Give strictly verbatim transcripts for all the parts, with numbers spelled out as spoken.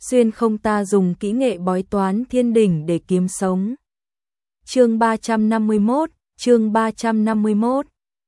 xuyên không ta dùng kỹ nghệ bói toán thiên đỉnh để kiếm sống. Chương ba trăm năm mươi mốt, chương ba trăm năm mươi mốt.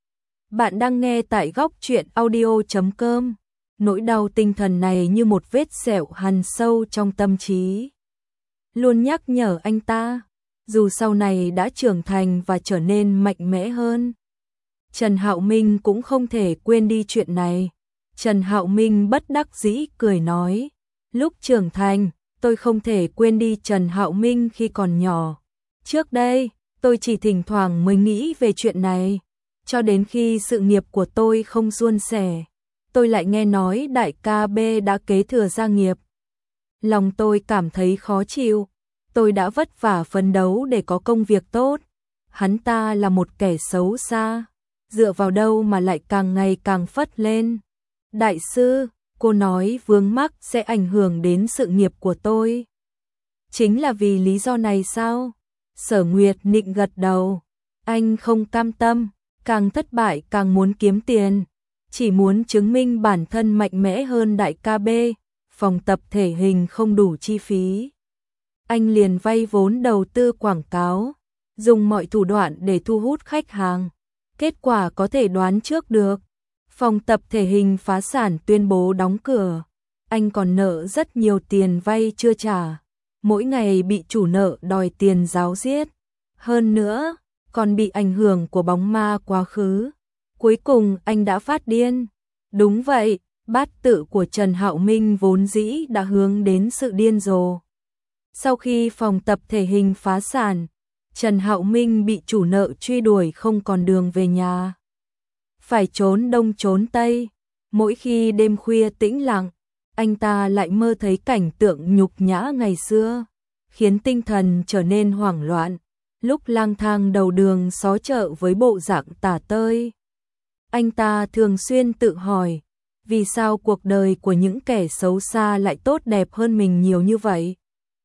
Bạn đang nghe tại góc truyện audio chấm com. Nỗi đau tinh thần này như một vết sẹo hằn sâu trong tâm trí. Luôn nhắc nhở anh ta, dù sau này đã trưởng thành và trở nên mạnh mẽ hơn. Trần Hạo Minh cũng không thể quên đi chuyện này. Trần Hạo Minh bất đắc dĩ cười nói, lúc trưởng thành, tôi không thể quên đi Trần Hạo Minh khi còn nhỏ. Trước đây, tôi chỉ thỉnh thoảng mới nghĩ về chuyện này, cho đến khi sự nghiệp của tôi không suôn sẻ, tôi lại nghe nói đại ca B đã kế thừa gia nghiệp. Lòng tôi cảm thấy khó chịu, tôi đã vất vả phấn đấu để có công việc tốt. Hắn ta là một kẻ xấu xa, dựa vào đâu mà lại càng ngày càng phất lên. Đại sư, cô nói vướng mắc sẽ ảnh hưởng đến sự nghiệp của tôi. Chính là vì lý do này sao? Sở Nguyệt Nịnh gật đầu. Anh không cam tâm, càng thất bại càng muốn kiếm tiền. Chỉ muốn chứng minh bản thân mạnh mẽ hơn đại ca B. Phòng tập thể hình không đủ chi phí. Anh liền vay vốn đầu tư quảng cáo, dùng mọi thủ đoạn để thu hút khách hàng. Kết quả có thể đoán trước được. Phòng tập thể hình phá sản tuyên bố đóng cửa. Anh còn nợ rất nhiều tiền vay chưa trả. Mỗi ngày bị chủ nợ đòi tiền ráo riết. Hơn nữa, còn bị ảnh hưởng của bóng ma quá khứ. Cuối cùng anh đã phát điên. Đúng vậy, bát tự của Trần Hạo Minh vốn dĩ đã hướng đến sự điên rồ. Sau khi phòng tập thể hình phá sản, Trần Hạo Minh bị chủ nợ truy đuổi không còn đường về nhà. Phải trốn đông trốn tây, mỗi khi đêm khuya tĩnh lặng, anh ta lại mơ thấy cảnh tượng nhục nhã ngày xưa, khiến tinh thần trở nên hoảng loạn, lúc lang thang đầu đường xó chợ với bộ dạng tả tơi. Anh ta thường xuyên tự hỏi, vì sao cuộc đời của những kẻ xấu xa lại tốt đẹp hơn mình nhiều như vậy?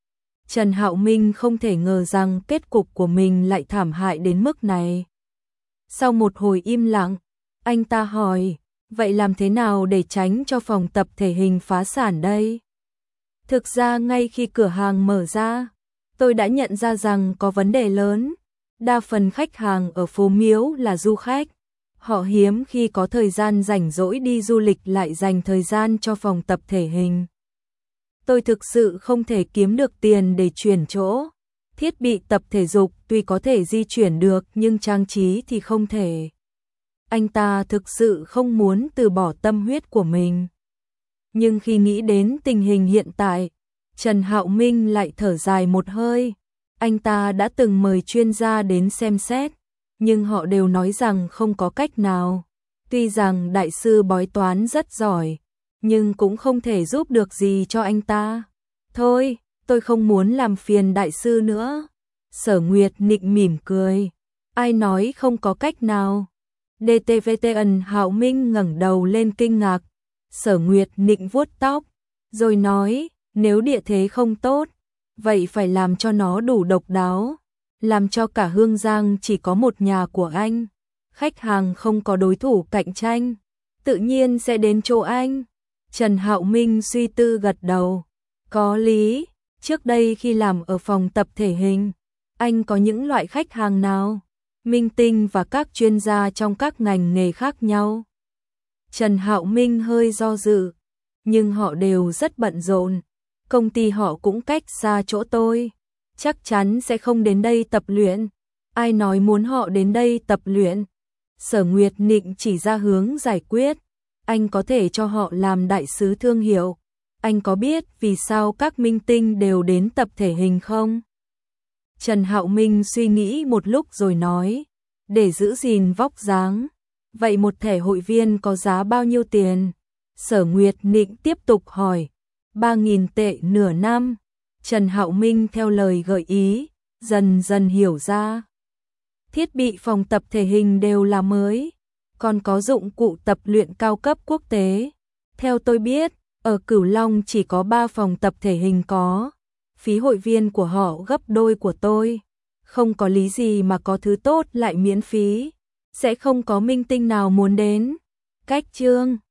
Trần Hạo Minh không thể ngờ rằng kết cục của mình lại thảm hại đến mức này. Sau một hồi im lặng, anh ta hỏi, vậy làm thế nào để tránh cho phòng tập thể hình phá sản đây? Thực ra ngay khi cửa hàng mở ra, tôi đã nhận ra rằng có vấn đề lớn. Đa phần khách hàng ở phố Miếu là du khách. Họ hiếm khi có thời gian rảnh rỗi đi du lịch lại dành thời gian cho phòng tập thể hình. Tôi thực sự không thể kiếm được tiền để chuyển chỗ. Thiết bị tập thể dục tuy có thể di chuyển được nhưng trang trí thì không thể. Anh ta thực sự không muốn từ bỏ tâm huyết của mình. Nhưng khi nghĩ đến tình hình hiện tại, Trần Hạo Minh lại thở dài một hơi. Anh ta đã từng mời chuyên gia đến xem xét, nhưng họ đều nói rằng không có cách nào. Tuy rằng đại sư bói toán rất giỏi, nhưng cũng không thể giúp được gì cho anh ta. Thôi, tôi không muốn làm phiền đại sư nữa. Sở Nguyệt Nịnh mỉm cười. Ai nói không có cách nào? đê tê vê tê Ân Hạo Minh ngẩng đầu lên kinh ngạc. Sở Nguyệt Nịnh vuốt tóc, rồi nói, nếu địa thế không tốt, vậy phải làm cho nó đủ độc đáo. Làm cho cả Hương Giang chỉ có một nhà của anh. Khách hàng không có đối thủ cạnh tranh, tự nhiên sẽ đến chỗ anh. Trần Hạo Minh suy tư gật đầu. Có lý, trước đây khi làm ở phòng tập thể hình, anh có những loại khách hàng nào? Minh tinh và các chuyên gia trong các ngành nghề khác nhau. Trần Hạo Minh hơi do dự, nhưng họ đều rất bận rộn. Công ty họ cũng cách xa chỗ tôi, chắc chắn sẽ không đến đây tập luyện. Ai nói muốn họ đến đây tập luyện? Sở Nguyệt Nịnh chỉ ra hướng giải quyết. Anh có thể cho họ làm đại sứ thương hiệu. Anh có biết vì sao các minh tinh đều đến tập thể hình không? Trần Hạo Minh suy nghĩ một lúc rồi nói, để giữ gìn vóc dáng. Vậy một thẻ hội viên có giá bao nhiêu tiền? Sở Nguyệt Nịnh tiếp tục hỏi. ba nghìn tệ nửa năm. Trần Hạo Minh theo lời gợi ý, dần dần hiểu ra. Thiết bị phòng tập thể hình đều là mới, còn có dụng cụ tập luyện cao cấp quốc tế. Theo tôi biết, ở Cửu Long chỉ có ba phòng tập thể hình có. Phí hội viên của họ gấp đôi của tôi. Không có lý gì mà có thứ tốt lại miễn phí. Sẽ không có minh tinh nào muốn đến. Cách chương